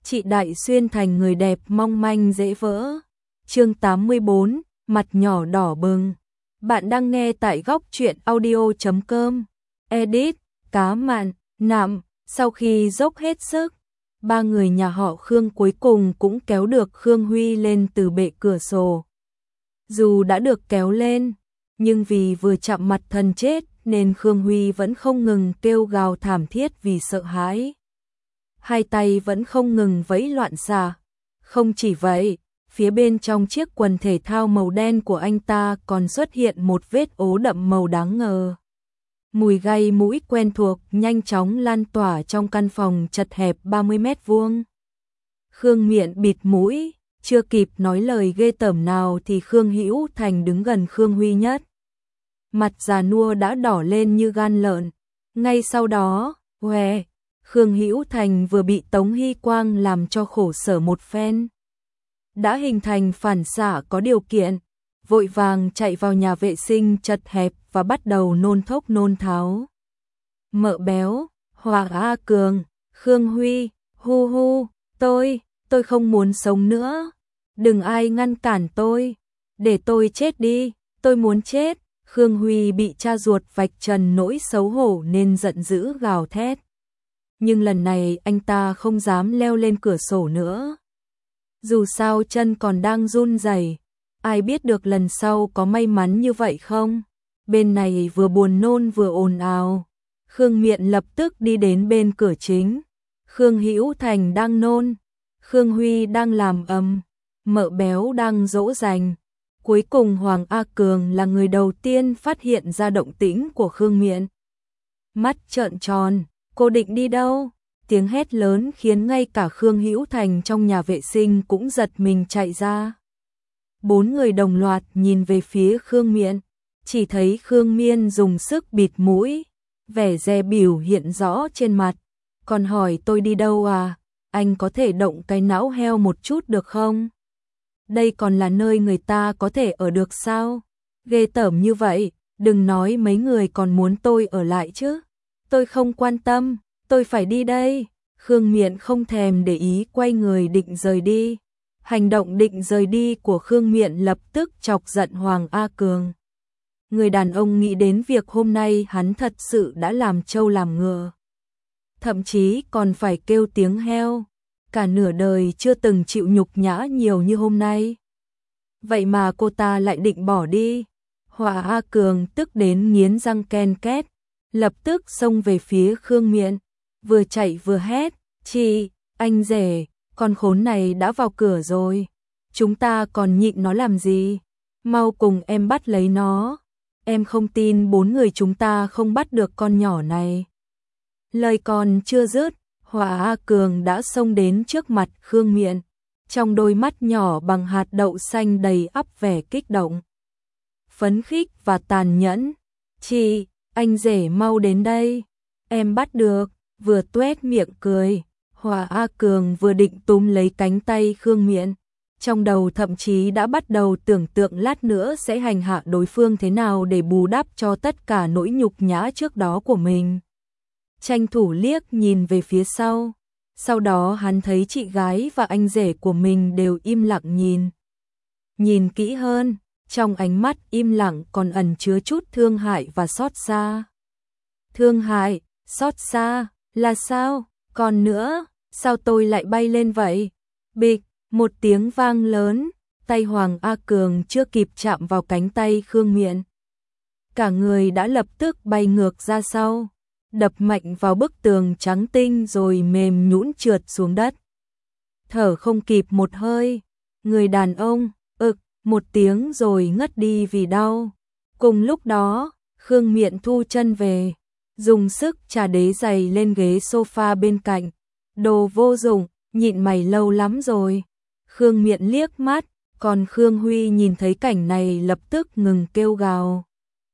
chị Đại xuyên thành người đẹp mong manh dễ vỡ. Chương 84, mặt nhỏ đỏ bừng. Bạn đang nghe tại góc truyện audio.com. Edit, cá mặn, nạm. Sau khi dốc hết sức, ba người nhà họ Khương cuối cùng cũng kéo được Khương Huy lên từ bệ cửa sổ. Dù đã được kéo lên, nhưng vì vừa chạm mặt thần chết nên Khương Huy vẫn không ngừng kêu gào thảm thiết vì sợ hãi. Hai tay vẫn không ngừng vẫy loạn xạ. Không chỉ vậy, phía bên trong chiếc quần thể thao màu đen của anh ta còn xuất hiện một vết ố đậm màu đáng ngờ. Mùi gây mũi quen thuộc nhanh chóng lan tỏa trong căn phòng chật hẹp 30 mét vuông. Khương Miện bịt mũi, chưa kịp nói lời ghê tởm nào thì Khương Hữu Thành đứng gần Khương Huy nhất. Mặt già nua đã đỏ lên như gan lợn. Ngay sau đó, Khương Hữu Thành vừa bị Tống Hy Quang làm cho khổ sở một phen. Đã hình thành phản xạ có điều kiện, vội vàng chạy vào nhà vệ sinh chật hẹp và bắt đầu nôn thốc nôn tháo. Mợ béo, Hoàng A Cường, Khương Huy, hu, tôi không muốn sống nữa. Đừng ai ngăn cản tôi, để tôi chết đi, tôi muốn chết. Khương Huy bị cha ruột vạch trần nỗi xấu hổ nên giận dữ gào thét. Nhưng lần này anh ta không dám leo lên cửa sổ nữa. Dù sao chân còn đang run rẩy, ai biết được lần sau có may mắn như vậy không? Bên này vừa buồn nôn vừa ồn ào. Khương Miện lập tức đi đến bên cửa chính. Khương Hữu Thành đang nôn, Khương Huy đang làm ầm, mợ béo đang dỗ dành. Cuối cùng Hoàng A Cường là người đầu tiên phát hiện ra động tĩnh của Khương Miện. Mắt trợn tròn, cô định đi đâu? Tiếng hét lớn khiến ngay cả Khương Hữu Thành trong nhà vệ sinh cũng giật mình chạy ra. Bốn người đồng loạt nhìn về phía Khương Miện, chỉ thấy Khương Miên dùng sức bịt mũi, vẻ dè bỉu hiện rõ trên mặt. Còn hỏi tôi đi đâu à? Anh có thể động cái não heo một chút được không? Đây còn là nơi người ta có thể ở được sao? Ghê tởm như vậy, đừng nói mấy người còn muốn tôi ở lại chứ. Tôi không quan tâm, tôi phải đi đây. Khương Miện không thèm để ý quay người định rời đi. Hành động định rời đi của Khương Miện lập tức chọc giận Hoàng A Cường. Người đàn ông nghĩ đến việc hôm nay hắn thật sự đã làm trâu làm ngựa. Thậm chí còn phải kêu tiếng heo. Cả nửa đời chưa từng chịu nhục nhã nhiều như hôm nay. Vậy mà cô ta lại định bỏ đi. Hoàng A Cường tức đến nghiến răng ken két, lập tức xông về phía Khương Miện, vừa chạy vừa hét, "Chị, anh rể, con khốn này đã vào cửa rồi, chúng ta còn nhịn nó làm gì? Mau cùng em bắt lấy nó, em không tin bốn người chúng ta không bắt được con nhỏ này." Lời còn chưa dứt, Hoàng A Cường đã xông đến trước mặt Khương Miện, trong đôi mắt nhỏ bằng hạt đậu xanh đầy ắp vẻ kích động, phấn khích và tàn nhẫn. "Chị, anh rể mau đến đây, em bắt được." Vừa tuét miệng cười, Hoàng A Cường vừa định túm lấy cánh tay Khương Miện, trong đầu thậm chí đã bắt đầu tưởng tượng lát nữa sẽ hành hạ đối phương thế nào để bù đắp cho tất cả nỗi nhục nhã trước đó của mình. Tranh thủ liếc nhìn về phía sau đó hắn thấy chị gái và anh rể của mình đều im lặng nhìn. Nhìn kỹ hơn, trong ánh mắt im lặng còn ẩn chứa chút thương hại và xót xa. Thương hại, xót xa, là sao? Còn nữa, sao tôi lại bay lên vậy? Bịch, một tiếng vang lớn, tay Hoàng A Cường chưa kịp chạm vào cánh tay Khương Miện. Cả người đã lập tức bay ngược ra sau, đập mạnh vào bức tường trắng tinh rồi mềm nhũn trượt xuống đất. Thở không kịp một hơi, người đàn ông, một tiếng rồi ngất đi vì đau. Cùng lúc đó, Khương Miện thu chân về, dùng sức chà đế giày lên ghế sofa bên cạnh. "Đồ vô dụng, nhịn mày lâu lắm rồi." Khương Miện liếc mắt, còn Khương Huy nhìn thấy cảnh này lập tức ngừng kêu gào.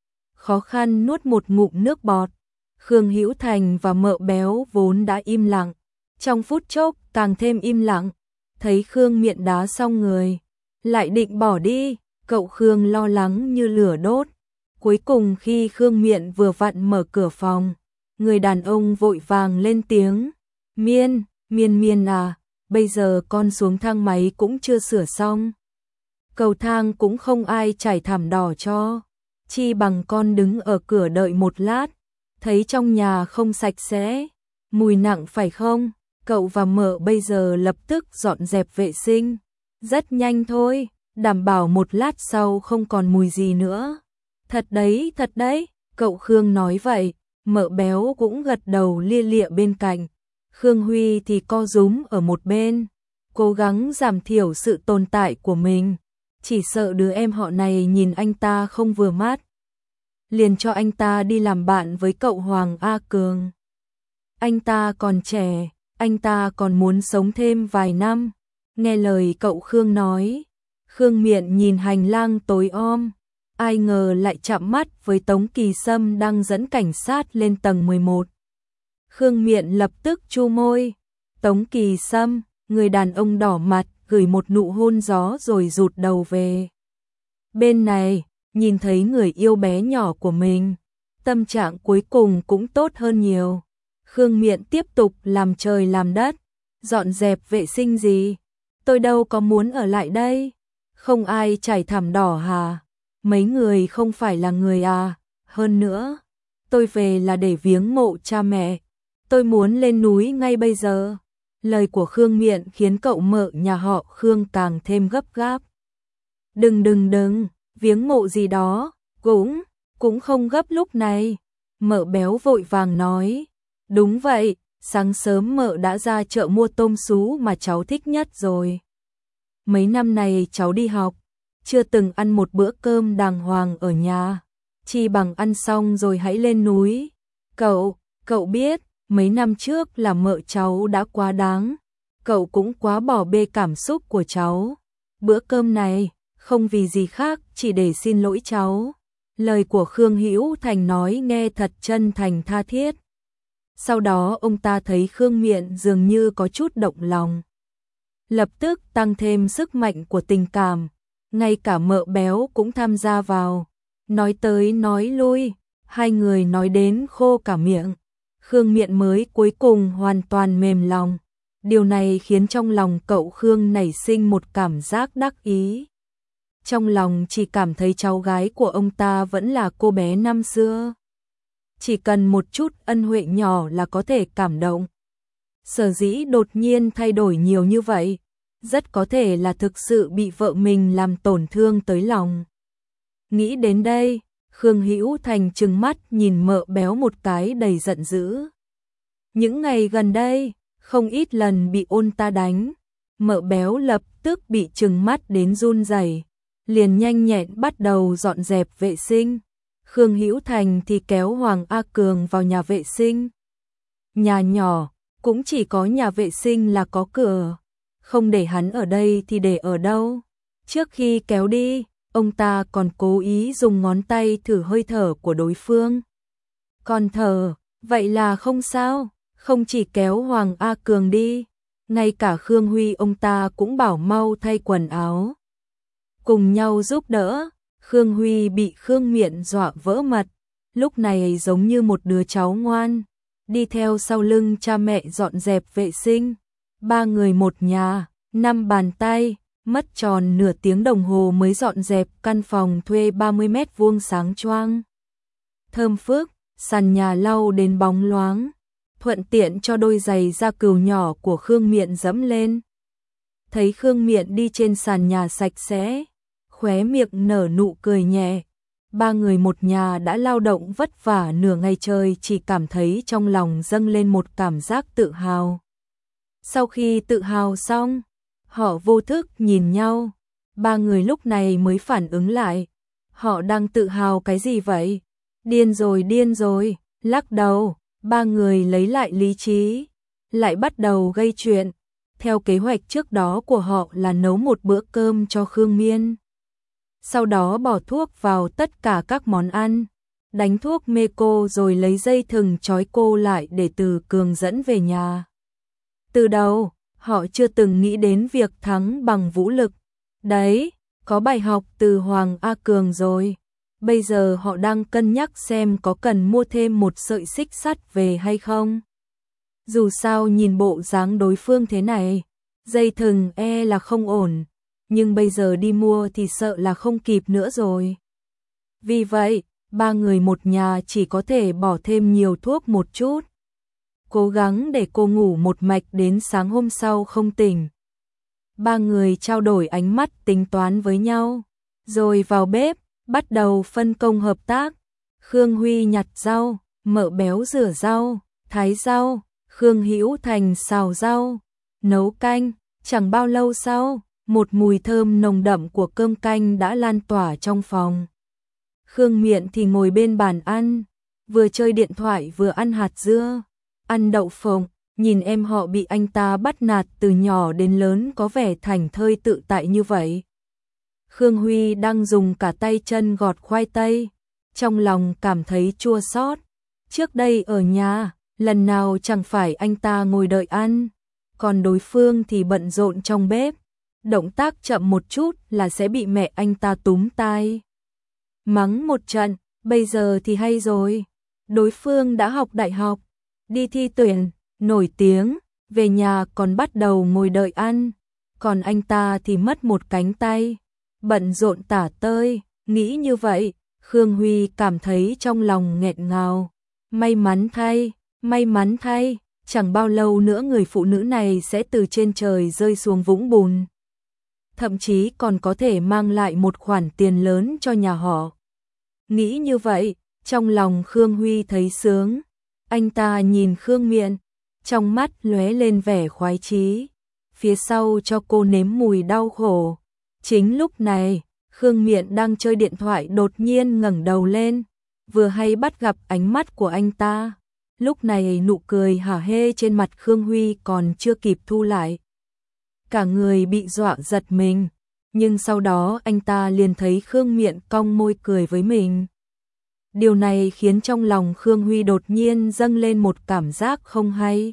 Khó khăn nuốt một ngụm nước bọt. Khương Hữu Thành và mợ béo vốn đã im lặng, trong phút chốc càng thêm im lặng. Thấy Khương Miện đá xong người, lại định bỏ đi, cậu Khương lo lắng như lửa đốt. Cuối cùng khi Khương Miện vừa vặn mở cửa phòng, người đàn ông vội vàng lên tiếng, Miên à, bây giờ con xuống thang máy cũng chưa sửa xong. Cầu thang cũng không ai trải thảm đỏ cho, chi bằng con đứng ở cửa đợi một lát, thấy trong nhà không sạch sẽ, mùi nặng phải không? Cậu và mợ bây giờ lập tức dọn dẹp vệ sinh, rất nhanh thôi, đảm bảo một lát sau không còn mùi gì nữa. Thật đấy, cậu Khương nói vậy, mợ béo cũng gật đầu lia lịa bên cạnh. Khương Huy thì co rúm ở một bên, cố gắng giảm thiểu sự tồn tại của mình, chỉ sợ đứa em họ này nhìn anh ta không vừa mắt, liền cho anh ta đi làm bạn với cậu Hoàng A Cường. Anh ta còn trẻ, anh ta còn muốn sống thêm vài năm. Nghe lời cậu Khương nói, Khương Miện nhìn hành lang tối om, ai ngờ lại chạm mắt với Tống Kỳ Sâm đang dẫn cảnh sát lên tầng 11. Khương Miện lập tức chu môi. Tống Kỳ Sâm, người đàn ông đỏ mặt, gửi một nụ hôn gió rồi rụt đầu về. Bên này, nhìn thấy người yêu bé nhỏ của mình, tâm trạng cuối cùng cũng tốt hơn nhiều. Khương Miện tiếp tục làm trời làm đất, dọn dẹp vệ sinh gì? Tôi đâu có muốn ở lại đây. Không ai trải thảm đỏ hả? Mấy người không phải là người à? Hơn nữa, tôi về là để viếng mộ cha mẹ. Tôi muốn lên núi ngay bây giờ. Lời của Khương Miện khiến cậu mợ nhà họ Khương càng thêm gấp gáp. Đừng, viếng mộ gì đó, cũng không gấp lúc này. Mợ béo vội vàng nói. Đúng vậy, sáng sớm mợ đã ra chợ mua tôm sú mà cháu thích nhất rồi. Mấy năm này cháu đi học, chưa từng ăn một bữa cơm đàng hoàng ở nhà, chi bằng ăn xong rồi hãy lên núi. Cậu biết, mấy năm trước là mợ cháu đã quá đáng, cậu cũng quá bỏ bê cảm xúc của cháu. Bữa cơm này, không vì gì khác, chỉ để xin lỗi cháu. Lời của Khương Hữu Thành nói nghe thật chân thành tha thiết. Sau đó ông ta thấy Khương Miện dường như có chút động lòng, lập tức tăng thêm sức mạnh của tình cảm, ngay cả mợ béo cũng tham gia vào, nói tới nói lui, hai người nói đến khô cả miệng. Khương Miện mới cuối cùng hoàn toàn mềm lòng, điều này khiến trong lòng cậu Khương nảy sinh một cảm giác đắc ý. Trong lòng chỉ cảm thấy cháu gái của ông ta vẫn là cô bé năm xưa. Chỉ cần một chút ân huệ nhỏ là có thể cảm động. Sở dĩ đột nhiên thay đổi nhiều như vậy, rất có thể là thực sự bị vợ mình làm tổn thương tới lòng. Nghĩ đến đây, Khương Hữu Thành trừng mắt nhìn mợ béo một cái đầy giận dữ. Những ngày gần đây, không ít lần bị ôn ta đánh, mợ béo lập tức bị trừng mắt đến run rẩy, liền nhanh nhẹn bắt đầu dọn dẹp vệ sinh. Khương Hữu Thành thì kéo Hoàng A Cường vào nhà vệ sinh. Nhà nhỏ, cũng chỉ có nhà vệ sinh là có cửa, không để hắn ở đây thì để ở đâu. Trước khi kéo đi, ông ta còn cố ý dùng ngón tay thử hơi thở của đối phương. Còn thở, vậy là không sao, không chỉ kéo Hoàng A Cường đi, ngay cả Khương Huy ông ta cũng bảo mau thay quần áo. Cùng nhau giúp đỡ. Khương Huy bị Khương Miện dọa vỡ mật, lúc này giống như một đứa cháu ngoan, đi theo sau lưng cha mẹ dọn dẹp vệ sinh. Ba người một nhà, 5 bàn tay, mất tròn nửa tiếng đồng hồ mới dọn dẹp căn phòng thuê 30 mét vuông sáng choang. Thơm phức, sàn nhà lau đến bóng loáng, thuận tiện cho đôi giày da cừu nhỏ của Khương Miện dẫm lên. Thấy Khương Miện đi trên sàn nhà sạch sẽ, khóe miệng nở nụ cười nhẹ. Ba người một nhà đã lao động vất vả nửa ngày trời, chỉ cảm thấy trong lòng dâng lên một cảm giác tự hào. Sau khi tự hào xong, họ vô thức nhìn nhau. Ba người lúc này mới phản ứng lại. Họ đang tự hào cái gì vậy? Điên rồi, lắc đầu. Ba người lấy lại lý trí, lại bắt đầu gây chuyện. Theo kế hoạch trước đó của họ là nấu một bữa cơm cho Khương Miên, sau đó bỏ thuốc vào tất cả các món ăn, đánh thuốc mê cô rồi lấy dây thừng trói cô lại để Từ Cường dẫn về nhà. Từ đầu, họ chưa từng nghĩ đến việc thắng bằng vũ lực. Đấy, có bài học từ Hoàng A Cường rồi. Bây giờ họ đang cân nhắc xem có cần mua thêm một sợi xích sắt về hay không. Dù sao nhìn bộ dáng đối phương thế này, Dây thừng là không ổn, nhưng bây giờ đi mua thì sợ là không kịp nữa rồi. Vì vậy, ba người một nhà chỉ có thể bỏ thêm nhiều thuốc một chút. Cố gắng để cô ngủ một mạch đến sáng hôm sau không tỉnh. Ba người trao đổi ánh mắt tính toán với nhau, rồi vào bếp, bắt đầu phân công hợp tác. Khương Huy nhặt rau, Mợ Béo rửa rau, thái rau, Khương Hữu Thành xào rau, nấu canh. Chẳng bao lâu sau, một mùi thơm nồng đậm của cơm canh đã lan tỏa trong phòng. Khương Miện thì ngồi bên bàn ăn, vừa chơi điện thoại vừa ăn hạt dưa, ăn đậu phộng, nhìn em họ bị anh ta bắt nạt từ nhỏ đến lớn có vẻ thảnh thơi tự tại như vậy. Khương Huy đang dùng cả tay chân gọt khoai tây, trong lòng cảm thấy chua xót. Trước đây ở nhà, lần nào chẳng phải anh ta ngồi đợi ăn, còn đối phương thì bận rộn trong bếp, động tác chậm một chút là sẽ bị mẹ anh ta túm tai mắng một trận. Bây giờ thì hay rồi, đối phương đã học đại học, đi thi tuyển, nổi tiếng, về nhà còn bắt đầu ngồi đợi ăn, còn anh ta thì mất một cánh tay, bận rộn tả tơi. Nghĩ như vậy, Khương Huy cảm thấy trong lòng nghẹn ngào. May mắn thay, chẳng bao lâu nữa người phụ nữ này sẽ từ trên trời rơi xuống vũng bùn. Thậm chí còn có thể mang lại một khoản tiền lớn cho nhà họ. Nghĩ như vậy, trong lòng Khương Huy thấy sướng. Anh ta nhìn Khương Miện, trong mắt lóe lên vẻ khoái chí, phía sau cho cô nếm mùi đau khổ. Chính lúc này, Khương Miện đang chơi điện thoại đột nhiên ngẩng đầu lên, vừa hay bắt gặp ánh mắt của anh ta. Lúc này nụ cười hả hê trên mặt Khương Huy còn chưa kịp thu lại. Cả người bị dọa giật mình, nhưng sau đó anh ta liền thấy Khương Miện cong môi cười với mình. Điều này khiến trong lòng Khương Huy đột nhiên dâng lên một cảm giác không hay.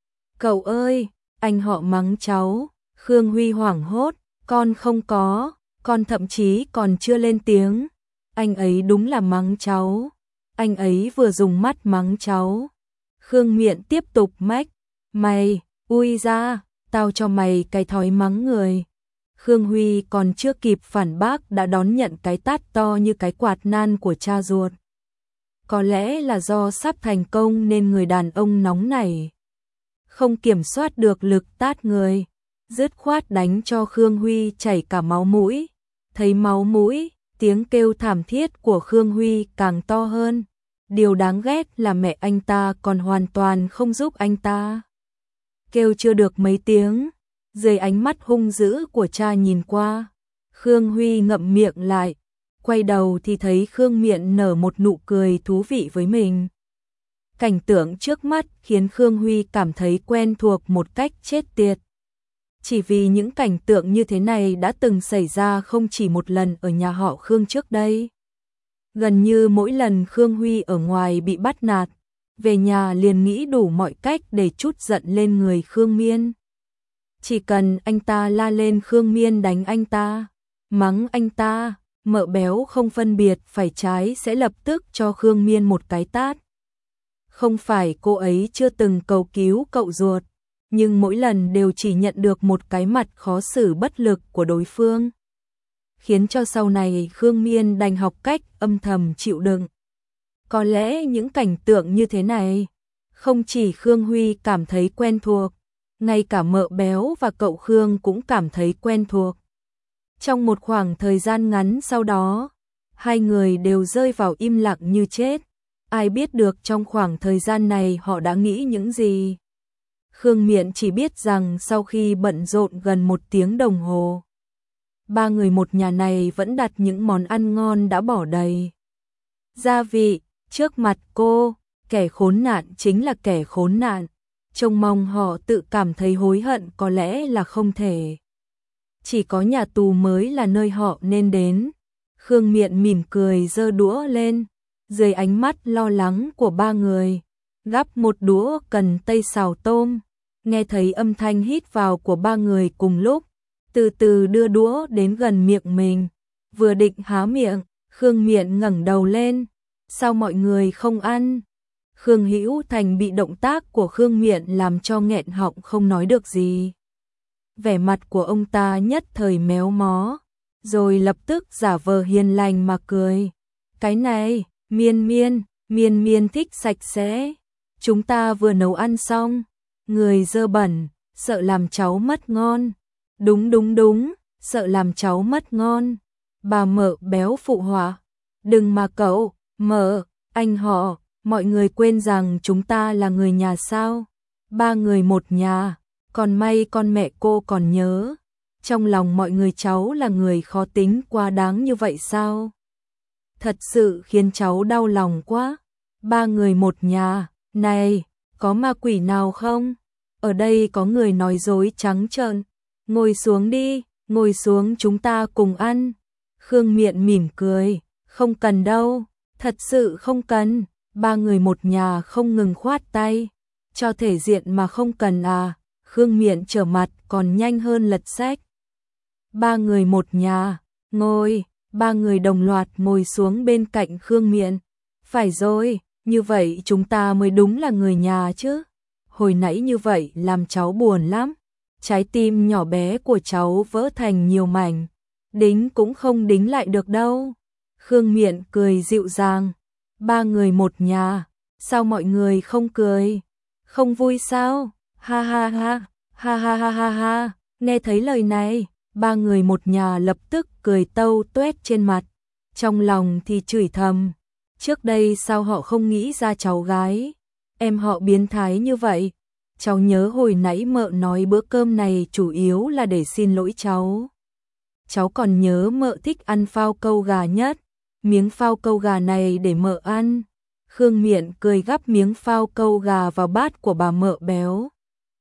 Cậu ơi, anh họ mắng cháu. Khương Huy hoảng hốt, con không có, con thậm chí còn chưa lên tiếng. Anh ấy đúng là mắng cháu. Anh ấy vừa dùng mắt mắng cháu. Khương Miện tiếp tục mách, mày, ui ra, tao cho mày cái thói mắng người. Khương Huy còn chưa kịp phản bác đã đón nhận cái tát to như cái quạt nan của cha ruột. Có lẽ là do sắp thành công nên người đàn ông nóng nảy, không kiểm soát được lực tát người, dứt khoát đánh cho Khương Huy chảy cả máu mũi. Thấy máu mũi, tiếng kêu thảm thiết của Khương Huy càng to hơn. Điều đáng ghét là mẹ anh ta còn hoàn toàn không giúp anh ta. Kêu chưa được mấy tiếng, dưới ánh mắt hung dữ của cha nhìn qua, Khương Huy ngậm miệng lại, quay đầu thì thấy Khương Miện nở một nụ cười thú vị với mình. Cảnh tượng trước mắt khiến Khương Huy cảm thấy quen thuộc một cách chết tiệt. Chỉ vì những cảnh tượng như thế này đã từng xảy ra không chỉ một lần ở nhà họ Khương trước đây. Gần như mỗi lần Khương Huy ở ngoài bị bắt nạt, về nhà liền nghĩ đủ mọi cách để trút giận lên người Khương Miên. Chỉ cần anh ta la lên Khương Miên đánh anh ta, mắng anh ta, Mợ Béo không phân biệt phải trái sẽ lập tức cho Khương Miên một cái tát. Không phải cô ấy chưa từng cầu cứu cậu ruột, nhưng mỗi lần đều chỉ nhận được một cái mặt khó xử bất lực của đối phương, khiến cho sau này Khương Miên đành học cách âm thầm chịu đựng. Có lẽ những cảnh tượng như thế này, không chỉ Khương Huy cảm thấy quen thuộc, ngay cả Mợ Béo và cậu Khương cũng cảm thấy quen thuộc. Trong một khoảng thời gian ngắn sau đó, hai người đều rơi vào im lặng như chết. Ai biết được trong khoảng thời gian này họ đã nghĩ những gì. Khương Miện chỉ biết rằng sau khi bận rộn gần 1 tiếng đồng hồ, ba người một nhà này vẫn đặt những món ăn ngon đã bỏ đầy gia vị trước mặt cô. Kẻ khốn nạn chính là kẻ khốn nạn, trông mong họ tự cảm thấy hối hận có lẽ là không thể. Chỉ có nhà tù mới là nơi họ nên đến. Khương Miện mỉm cười giơ đũa lên, dưới ánh mắt lo lắng của ba người, gắp một đũa cần tây xào tôm. Nghe thấy âm thanh hít vào của ba người cùng lúc, từ từ đưa đũa đến gần miệng mình, vừa định há miệng, Khương Miện ngẩng đầu lên, sao mọi người không ăn? Khương Hữu Thành bị động tác của Khương Miện làm cho nghẹn họng không nói được gì. vẻ mặt của ông ta nhất thời méo mó, rồi lập tức giả vờ hiền lành mà cười. Cái này, Miên Miên thích sạch sẽ. Chúng ta vừa nấu ăn xong, người dơ bẩn, sợ làm cháu mất ngon. Đúng, sợ làm cháu mất ngon. Bà Mợ Béo phụ họa. Đừng mà cậu, Mợ, anh họ, mọi người quên rằng chúng ta là người nhà sao? Ba người một nhà, còn may con mẹ cô còn nhớ. Trong lòng mọi người cháu là người khó tính quá đáng như vậy sao? Thật sự khiến cháu đau lòng quá. Ba người một nhà, này, có ma quỷ nào không? Ở đây có người nói dối trắng trợn. Ngồi xuống đi, ngồi xuống chúng ta cùng ăn. Khương Miện mỉm cười, không cần đâu, thật sự không cần. Ba người một nhà không ngừng khoát tay, cho thể diện mà không cần à? Khương Miện trở mặt còn nhanh hơn lật sách. Ba người một nhà, ngồi, ba người đồng loạt ngồi xuống bên cạnh Khương Miện. Phải rồi, như vậy chúng ta mới đúng là người nhà chứ. Hồi nãy như vậy làm cháu buồn lắm. Trái tim nhỏ bé của cháu vỡ thành nhiều mảnh. Đính cũng không đính lại được đâu. Khương Miện cười dịu dàng. Ba người một nhà, sao mọi người không cười? Không vui sao? Ha ha ha, ha ha ha ha ha. Nghe thấy lời này, ba người một nhà lập tức cười tâu tuét trên mặt. Trong lòng thì chửi thầm. Trước đây sao họ không nghĩ ra cháu gái em họ biến thái như vậy? Cháu nhớ hồi nãy Mợ nói bữa cơm này chủ yếu là để xin lỗi cháu. Cháu còn nhớ Mợ thích ăn phao câu gà nhất. Miếng phao câu gà này để Mợ ăn. Khương Miện cười gắp miếng phao câu gà vào bát của bà Mợ Béo.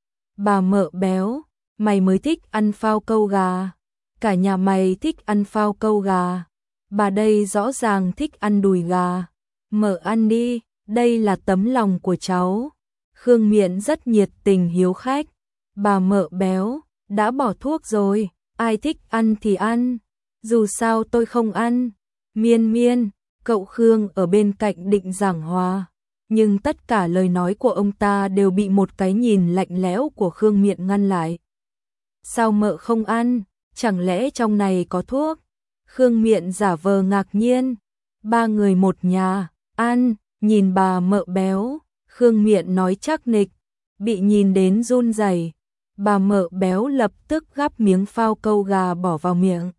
Bà Mợ Béo, mày mới thích ăn phao câu gà. Cả nhà mày thích ăn phao câu gà. Bà đây rõ ràng thích ăn đùi gà. Mợ ăn đi, đây là tấm lòng của cháu. Khương Miện rất nhiệt tình hiếu khách. Bà Mợ Béo, đã bỏ thuốc rồi, ai thích ăn thì ăn. Dù sao tôi không ăn. Miên, cậu Khương ở bên cạnh định giảng hòa. Nhưng tất cả lời nói của ông ta đều bị một cái nhìn lạnh lẽo của Khương Miện ngăn lại. Sao Mợ không ăn? Chẳng lẽ trong này có thuốc? Khương Miện giả vờ ngạc nhiên. Ba người một nhà, ăn, nhìn bà Mợ Béo. Khương Miện nói chắc nịch, bị nhìn đến run rẩy. Bà Mợ Béo lập tức gắp miếng phao câu gà bỏ vào miệng.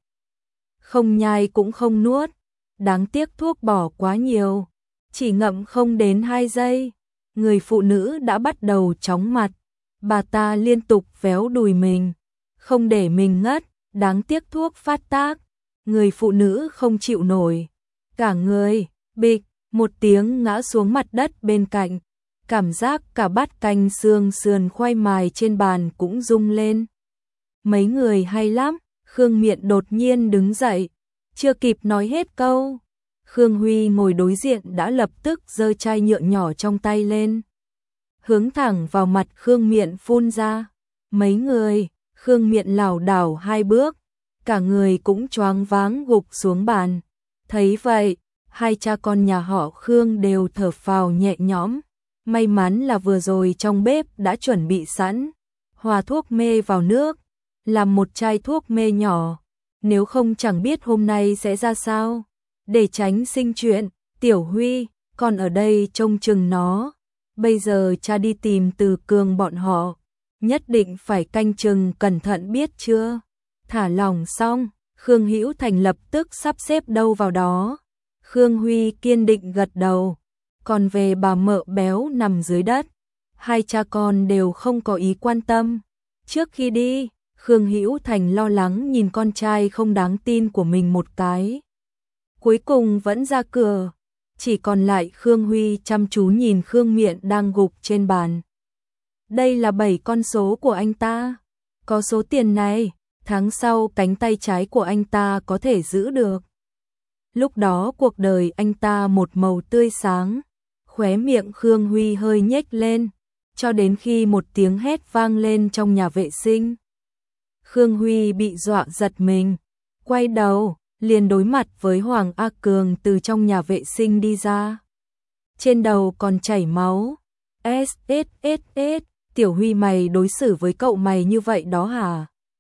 Không nhai cũng không nuốt, đáng tiếc thuốc bỏ quá nhiều. Chỉ ngậm không đến 2 giây, người phụ nữ đã bắt đầu chóng mặt. Bà ta liên tục véo đùi mình, không để mình ngất, đáng tiếc thuốc phát tác. Người phụ nữ không chịu nổi, cả người, bịch, một tiếng ngã xuống mặt đất bên cạnh. Cảm giác cả bát canh xương sườn khoai mài trên bàn cũng rung lên. Mấy người hay lắm, Khương Miện đột nhiên đứng dậy, chưa kịp nói hết câu. Khương Huy ngồi đối diện đã lập tức giơ chai nhựa nhỏ trong tay lên, hướng thẳng vào mặt Khương Miện phun ra. Mấy người, Khương Miện lảo đảo 2 bước, cả người cũng choáng váng gục xuống bàn. Thấy vậy, hai cha con nhà họ Khương đều thở phào nhẹ nhõm. May mắn là vừa rồi trong bếp đã chuẩn bị sẵn, hòa thuốc mê vào nước, làm một chai thuốc mê nhỏ, nếu không chẳng biết hôm nay sẽ ra sao. Để tránh sinh chuyện, Tiểu Huy, con ở đây trông chừng nó. Bây giờ cha đi tìm Từ Cường bọn họ, nhất định phải canh chừng cẩn thận biết chưa? Thả lỏng xong, Khương Hữu Thành lập tức sắp xếp đâu vào đó. Khương Huy kiên định gật đầu. Còn về bà Mợ Béo nằm dưới đất, hai cha con đều không có ý quan tâm. Trước khi đi, Khương Hữu Thành lo lắng nhìn con trai không đáng tin của mình một cái. Cuối cùng vẫn ra cửa, chỉ còn lại Khương Huy chăm chú nhìn Khương Miện đang gục trên bàn. Đây là 7 con số của anh ta. Có số tiền này, tháng sau cánh tay trái của anh ta có thể giữ được. Lúc đó cuộc đời anh ta một màu tươi sáng. Khóe miệng Khương Huy hơi nhếch lên, cho đến khi một tiếng hét vang lên trong nhà vệ sinh. Khương Huy bị dọa giật mình, quay đầu, liền đối mặt với Hoàng A Cường từ trong nhà vệ sinh đi ra. Trên đầu còn chảy máu. Tiểu Huy mày đối xử với cậu mày như vậy đó hả?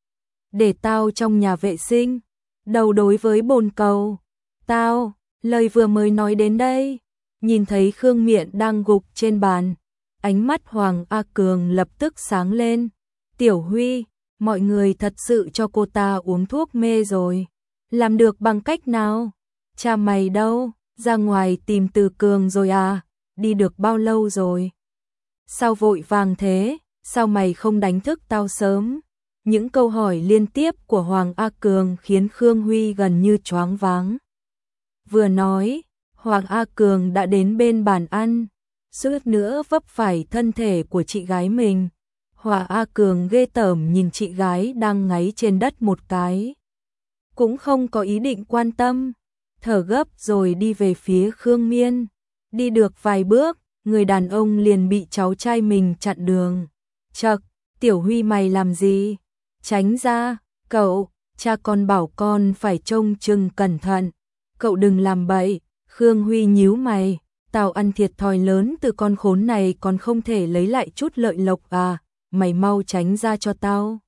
để tao trong nhà vệ sinh, đầu đối với bồn cầu. Tao, lời vừa mới nói đến đây, nhìn thấy Khương Miện đang gục trên bàn, ánh mắt Hoàng A Cường lập tức sáng lên. Tiểu Huy, mọi người thật sự cho cô ta uống thuốc mê rồi. Làm được bằng cách nào? Cha mày đâu? Ra ngoài tìm Từ Cường rồi à? Đi được bao lâu rồi? Sao vội vàng thế? Sao mày không đánh thức tao sớm? Những câu hỏi liên tiếp của Hoàng A Cường khiến Khương Huy gần như choáng váng. Vừa nói, Hoàng A Cường đã đến bên bàn ăn, suýt nữa vấp phải thân thể của chị gái mình. Hoàng A Cường ghê tởm nhìn chị gái đang ngáy trên đất một cái, cũng không có ý định quan tâm, thở gấp rồi đi về phía Khương Miên. Đi được vài bước, người đàn ông liền bị cháu trai mình chặn đường. Chậc, Tiểu Huy mày làm gì? Tránh ra, cậu, cha con bảo con phải trông chừng cẩn thận. Cậu đừng làm bậy. Khương Huy nhíu mày, tao ăn thiệt thòi lớn từ con khốn này còn không thể lấy lại chút lợi lộc à, mày mau tránh ra cho tao.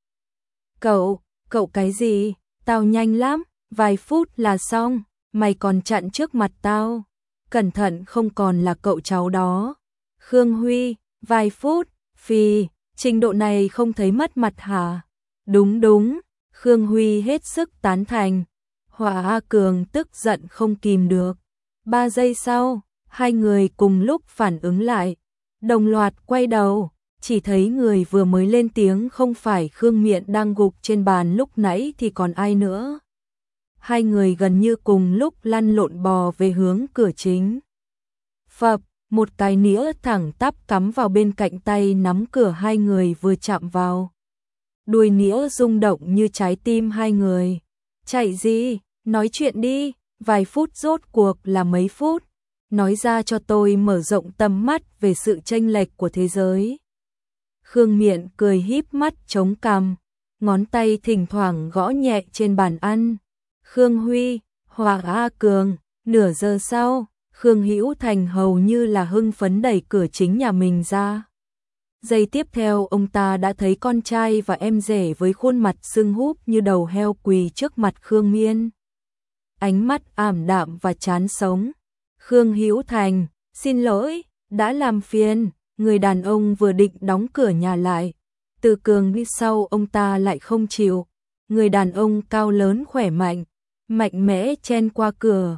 Cậu cái gì? Tao nhanh lắm, vài phút là xong, mày còn chặn trước mặt tao. Cẩn thận không còn là cậu cháu đó. Khương Huy, vài phút, phì, trình độ này không thấy mất mặt hả? Đúng, Khương Huy hết sức tán thành. Hỏa A Cường tức giận không kìm được. 3 giây sau, hai người cùng lúc phản ứng lại, đồng loạt quay đầu, chỉ thấy người vừa mới lên tiếng không phải Khương Miện đang gục trên bàn lúc nãy thì còn ai nữa. Hai người gần như cùng lúc lăn lộn bò về hướng cửa chính. Phập, một cái nĩa thẳng tắp cắm vào bên cạnh tay nắm cửa hai người vừa chạm vào. Đuôi nĩa rung động như trái tim hai người. Chạy gì? Nói chuyện đi, vài phút rốt cuộc là mấy phút? Nói ra cho tôi mở rộng tầm mắt về sự chênh lệch của thế giới. Khương Miện cười híp mắt chống cằm, ngón tay thỉnh thoảng gõ nhẹ trên bàn ăn. Khương Huy, Hoàng A Cường, nửa giờ sau, Khương Hữu Thành hầu như là hưng phấn đẩy cửa chính nhà mình ra. Giây tiếp theo ông ta đã thấy con trai và em rể với khuôn mặt sưng húp như đầu heo quỳ trước mặt Khương Miên. Ánh mắt ảm đạm và chán sống. Khương Hữu Thành, xin lỗi, đã làm phiền. Người đàn ông vừa định đóng cửa nhà lại, Từ Cường đi sau ông ta lại không chịu. Người đàn ông cao lớn khỏe mạnh, mạnh mẽ chen qua cửa.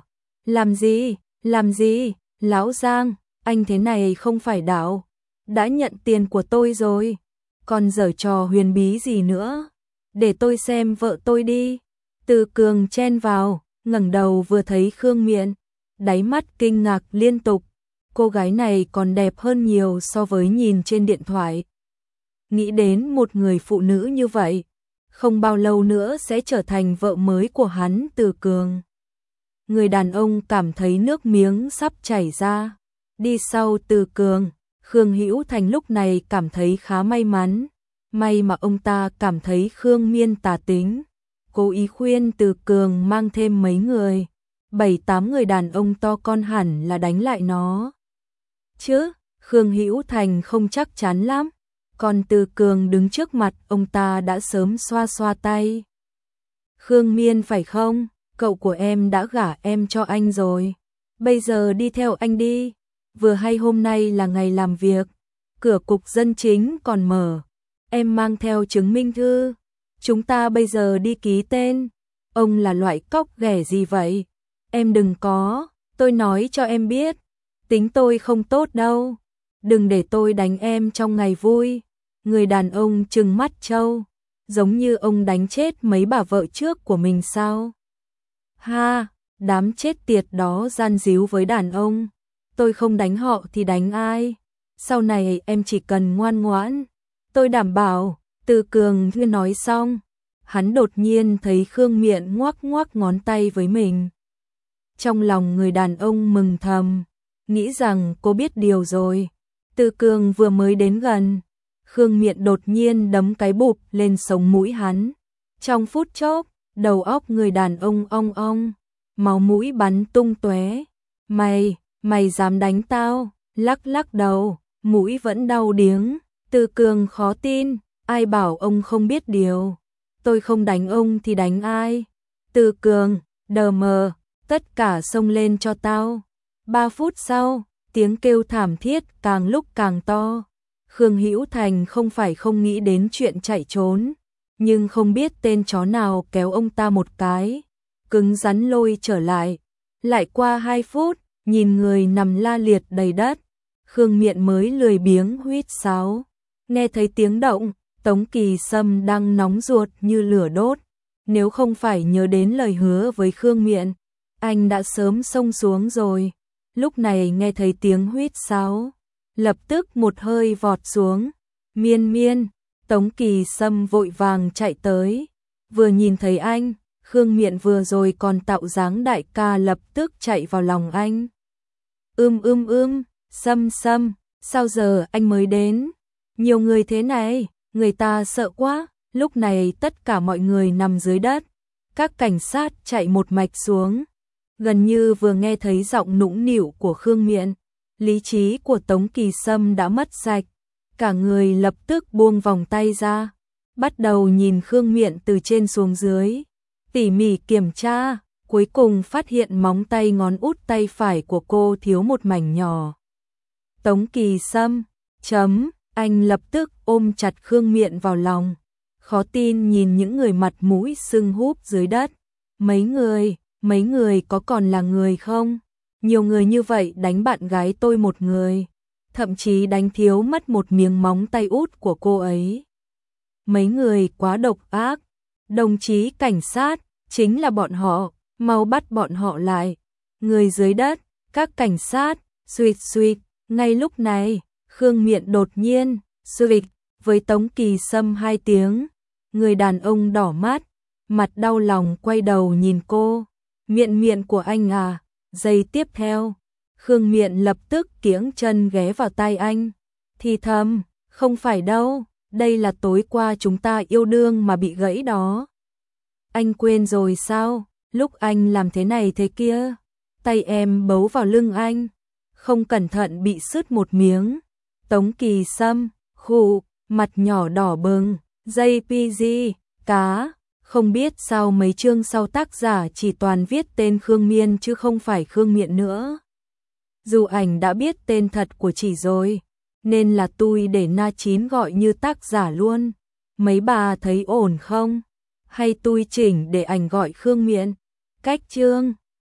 Làm gì, Lão Giang, anh thế này không phải đạo. Đã nhận tiền của tôi rồi, còn giở trò huyền bí gì nữa? Để tôi xem vợ tôi đi. Từ Cường chen vào, ngẩng đầu vừa thấy Khương Miện, đáy mắt kinh ngạc liên tục. Cô gái này còn đẹp hơn nhiều so với nhìn trên điện thoại. Nghĩ đến một người phụ nữ như vậy, không bao lâu nữa sẽ trở thành vợ mới của hắn. Từ Cường. Người đàn ông cảm thấy nước miếng sắp chảy ra. Đi sau Từ Cường, Khương Hữu Thành lúc này cảm thấy khá may mắn. May mà ông ta cảm thấy Khương Miên tà tính, cố ý khuyên Từ Cường mang thêm mấy người. 7-8 người đàn ông to con hẳn là đánh lại nó. Chứ, Khương Hữu Thành không chắc chắn lắm. Còn Từ Cường đứng trước mặt ông ta đã sớm xoa xoa tay. Khương Miên phải không? Cậu của em đã gả em cho anh rồi. Bây giờ đi theo anh đi. Vừa hay hôm nay là ngày làm việc, cửa cục dân chính còn mở. Em mang theo chứng minh thư. Chúng ta bây giờ đi ký tên. Ông là loại cóc ghẻ gì vậy? Em đừng có, tôi nói cho em biết. Tính tôi không tốt đâu. Đừng để tôi đánh em trong ngày vui. Người đàn ông trừng mắt trâu, giống như ông đánh chết mấy bà vợ trước của mình sao? Ha, đám chết tiệt đó gian díu với đàn ông. Tôi không đánh họ thì đánh ai? Sau này em chỉ cần ngoan ngoãn. Tôi đảm bảo. Từ Cường vừa nói xong, hắn đột nhiên thấy Khương Miện ngoắc ngoắc ngón tay với mình. Trong lòng người đàn ông mừng thầm, nghĩ rằng cô biết điều rồi. Từ Cường vừa mới đến gần, Khương Miện đột nhiên đấm cái bụp lên sống mũi hắn. Trong phút chốc, đầu óc người đàn ông ong ong, máu mũi bắn tung tóe. Mày dám đánh tao? Lắc lắc đầu, mũi vẫn đau điếng. Từ Cường khó tin, ai bảo ông không biết điều. tôi không đánh ông thì đánh ai? Từ Cường, đờ mờ, tất cả xông lên cho tao. 3 phút sau, tiếng kêu thảm thiết càng lúc càng to. Khương Hữu Thành không phải không nghĩ đến chuyện chạy trốn, nhưng không biết tên chó nào kéo ông ta một cái, cứng rắn lôi trở lại. Lại qua 2 phút, nhìn người nằm la liệt đầy đất, Khương Miện mới lười biếng huýt sáo. Nghe thấy tiếng động, Tống Kỳ Sâm đang nóng ruột như lửa đốt. Nếu không phải nhớ đến lời hứa với Khương Miện, anh đã sớm xông xuống rồi. Lúc này nghe thấy tiếng huýt sáo, lập tức một hơi vọt xuống. Miên Miên, Tống Kỳ Sâm vội vàng chạy tới. Vừa nhìn thấy anh, Khương Miện vừa rồi còn tạo dáng đại ca lập tức chạy vào lòng anh. Sâm Sâm, sao giờ anh mới đến? Nhiều người thế này, người ta sợ quá. Lúc này tất cả mọi người nằm dưới đất, các cảnh sát chạy một mạch xuống. Gần như vừa nghe thấy giọng nũng nịu của Khương Miện, lý trí của Tống Kỳ Sâm đã mất sạch. Cả người lập tức buông vòng tay ra, bắt đầu nhìn Khương Miện từ trên xuống dưới, tỉ mỉ kiểm tra, cuối cùng phát hiện móng tay ngón út tay phải của cô thiếu một mảnh nhỏ. Tống Kỳ Sâm, anh lập tức ôm chặt Khương Miện vào lòng, khó tin nhìn những người mặt mũi sưng húp dưới đất. Mấy người có còn là người không? Nhiều người như vậy đánh bạn gái tôi một người, thậm chí đánh thiếu mất một miếng móng tay út của cô ấy. Mấy người quá độc ác. Đồng chí cảnh sát, chính là bọn họ, mau bắt bọn họ lại. Người dưới đất, các cảnh sát, suýt. Ngay lúc này, Khương Miện đột nhiên, suýt, với Tống Kỳ Sâm 2 tiếng. Người đàn ông đỏ mắt, mặt đau lòng quay đầu nhìn cô. Miện của anh à? Giây tiếp theo, Khương Miện lập tức kiễng chân ghé vào tai anh. Thì thầm, không phải đâu, đây là tối qua chúng ta yêu đương mà bị gãy đó. Anh quên rồi sao? Lúc anh làm thế này thế kia, tay em bấu vào lưng anh, không cẩn thận bị sứt một miếng. Tống Kỳ Sâm, khụ, mặt nhỏ đỏ bừng. JPG, cá. Không biết sao mấy chương sau tác giả chỉ toàn viết tên Khương Miên chứ không phải Khương Miện nữa. Dù ảnh đã biết tên thật của chị rồi, nên là tôi để Na Chín gọi như tác giả luôn. Mấy bà thấy ổn không? Hay tôi chỉnh để ảnh gọi Khương Miện? Cách chương